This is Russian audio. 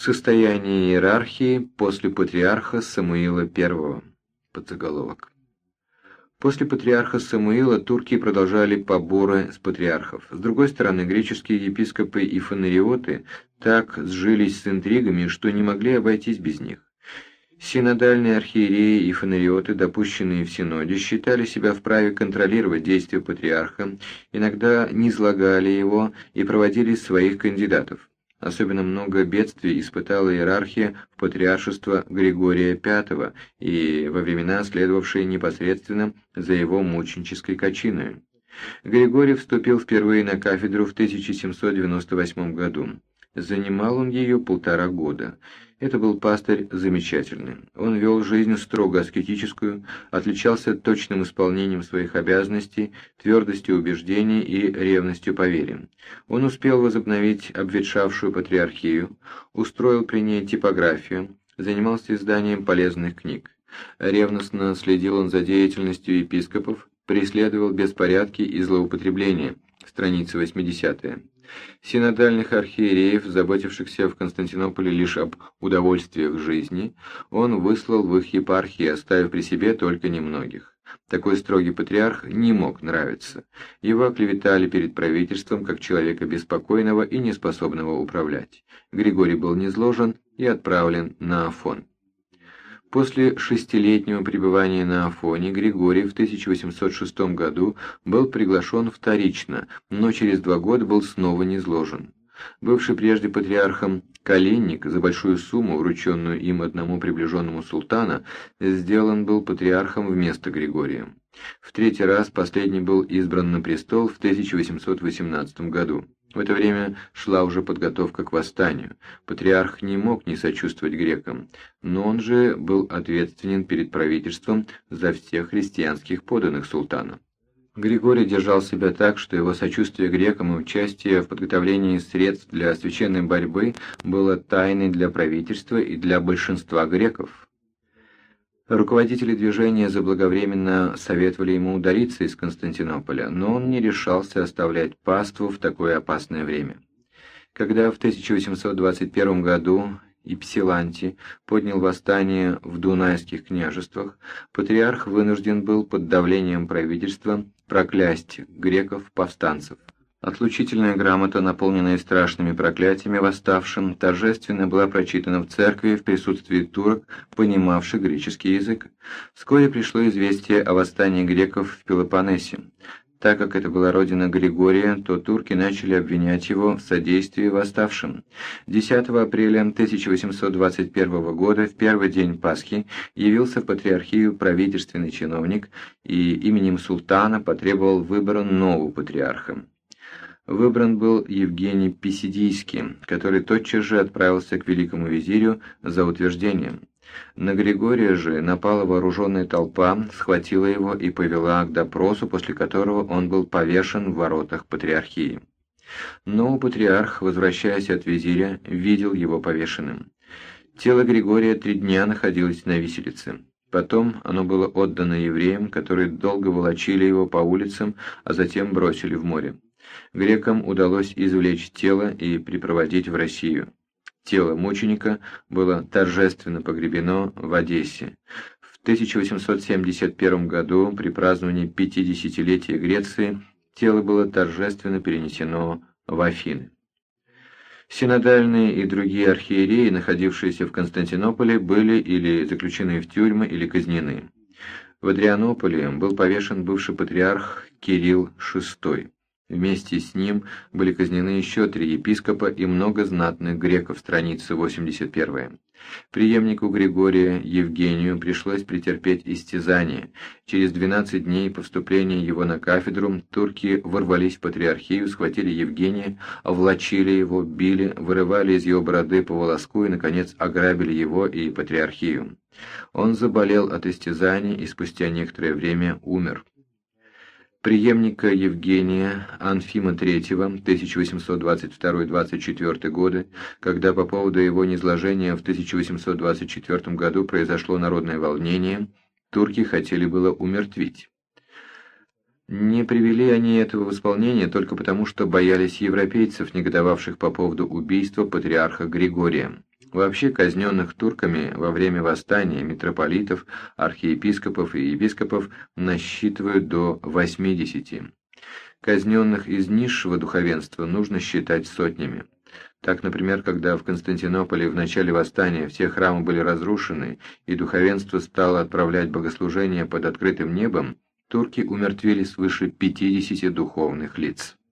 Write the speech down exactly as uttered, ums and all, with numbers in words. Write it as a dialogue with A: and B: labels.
A: Состояние иерархии после патриарха Самуила I. Подзаголовок. После патриарха Самуила турки продолжали поборы с патриархов. С другой стороны, греческие епископы и фонариоты так сжились с интригами, что не могли обойтись без них. Синодальные архиереи и фонариоты, допущенные в синоде, считали себя вправе контролировать действия патриарха, иногда низлагали его и проводили своих кандидатов. Особенно много бедствий испытала иерархия в патриаршество Григория Пятого и во времена, следовавшие непосредственно за его мученической кончиной. Григорий вступил впервые на кафедру в тысяча семьсот девяносто восьмом году. Занимал он ее полтора года. Это был пастырь замечательный. Он вел жизнь строго аскетическую, отличался точным исполнением своих обязанностей, твердостью убеждений и ревностью по вере. Он успел возобновить обветшавшую патриархию, устроил при ней типографию, занимался изданием полезных книг. Ревностно следил он за деятельностью епископов, преследовал беспорядки и злоупотребления. Страница восьмидесятая. Синодальных архиереев, заботившихся в Константинополе лишь об удовольствиях жизни, он выслал в их епархии, оставив при себе только немногих. Такой строгий патриарх не мог нравиться. Его оклеветали перед правительством как человека беспокойного и неспособного управлять. Григорий был низложен и отправлен на Афон. После шестилетнего пребывания на Афоне Григорий в тысяча восемьсот шестом году был приглашен вторично, но через два года был снова низложен. Бывший прежде патриархом Калинник, за большую сумму, врученную им одному приближенному султана, сделан был патриархом вместо Григория. В третий раз последний был избран на престол в тысяча восемьсот восемнадцатом году. В это время шла уже подготовка к восстанию. Патриарх не мог не сочувствовать грекам, но он же был ответственен перед правительством за всех христианских подданных султана. Григорий держал себя так, что его сочувствие грекам и участие в подготовлении средств для священной борьбы было тайной для правительства и для большинства греков. Руководители движения заблаговременно советовали ему удалиться из Константинополя, но он не решался оставлять паству в такое опасное время. Когда в тысяча восемьсот двадцать первом году Ипсиланти поднял восстание в Дунайских княжествах, патриарх вынужден был под давлением правительства проклясть греков-повстанцев. Отлучительная грамота, наполненная страшными проклятиями восставшим, торжественно была прочитана в церкви в присутствии турок, понимавших греческий язык. Вскоре пришло известие о восстании греков в Пелопоннесе. Так как это была родина Григория, то турки начали обвинять его в содействии восставшим. десятого апреля тысяча восемьсот двадцать первого года, в первый день Пасхи, явился в патриархию правительственный чиновник и именем султана потребовал выбора нового патриарха. Выбран был Евгений Писидийский, который тотчас же отправился к великому визирю за утверждением. На Григория же напала вооруженная толпа, схватила его и повела к допросу, после которого он был повешен в воротах патриархии. Но патриарх, возвращаясь от визиря, видел его повешенным. Тело Григория три дня находилось на виселице. Потом оно было отдано евреям, которые долго волочили его по улицам, а затем бросили в море. Грекам удалось извлечь тело и припроводить в Россию. Тело мученика было торжественно погребено в Одессе. В тысяча восемьсот семьдесят первом году, при праздновании пятидесятилетия Греции, тело было торжественно перенесено в Афины. Синодальные и другие архиереи, находившиеся в Константинополе, были или заключены в тюрьмы, или казнены. В Адрианополе был повешен бывший патриарх Кирилл шестой. Вместе с ним были казнены еще три епископа и много знатных греков, страница восемьдесят первая. Преемнику Григория Евгению пришлось претерпеть истязание. Через двенадцать дней по вступлении его на кафедру турки ворвались в патриархию, схватили Евгения, овлачили его, били, вырывали из его бороды по волоску и, наконец, ограбили его и патриархию. Он заболел от истязаний и спустя некоторое время умер. Преемника Евгения Анфима третьего, тысяча восемьсот двадцать второй — двадцать четвёртый годы, когда по поводу его низложения в тысяча восемьсот двадцать четвёртом году произошло народное волнение, турки хотели было умертвить. Не привели они этого в исполнение только потому, что боялись европейцев, негодовавших по поводу убийства патриарха Григория. Вообще казненных турками во время восстания митрополитов, архиепископов и епископов насчитывают до восьмидесяти. Казненных из низшего духовенства нужно считать сотнями. Так, например, когда в Константинополе в начале восстания все храмы были разрушены и духовенство стало отправлять богослужения под открытым небом, турки умертвили свыше пятидесяти духовных лиц.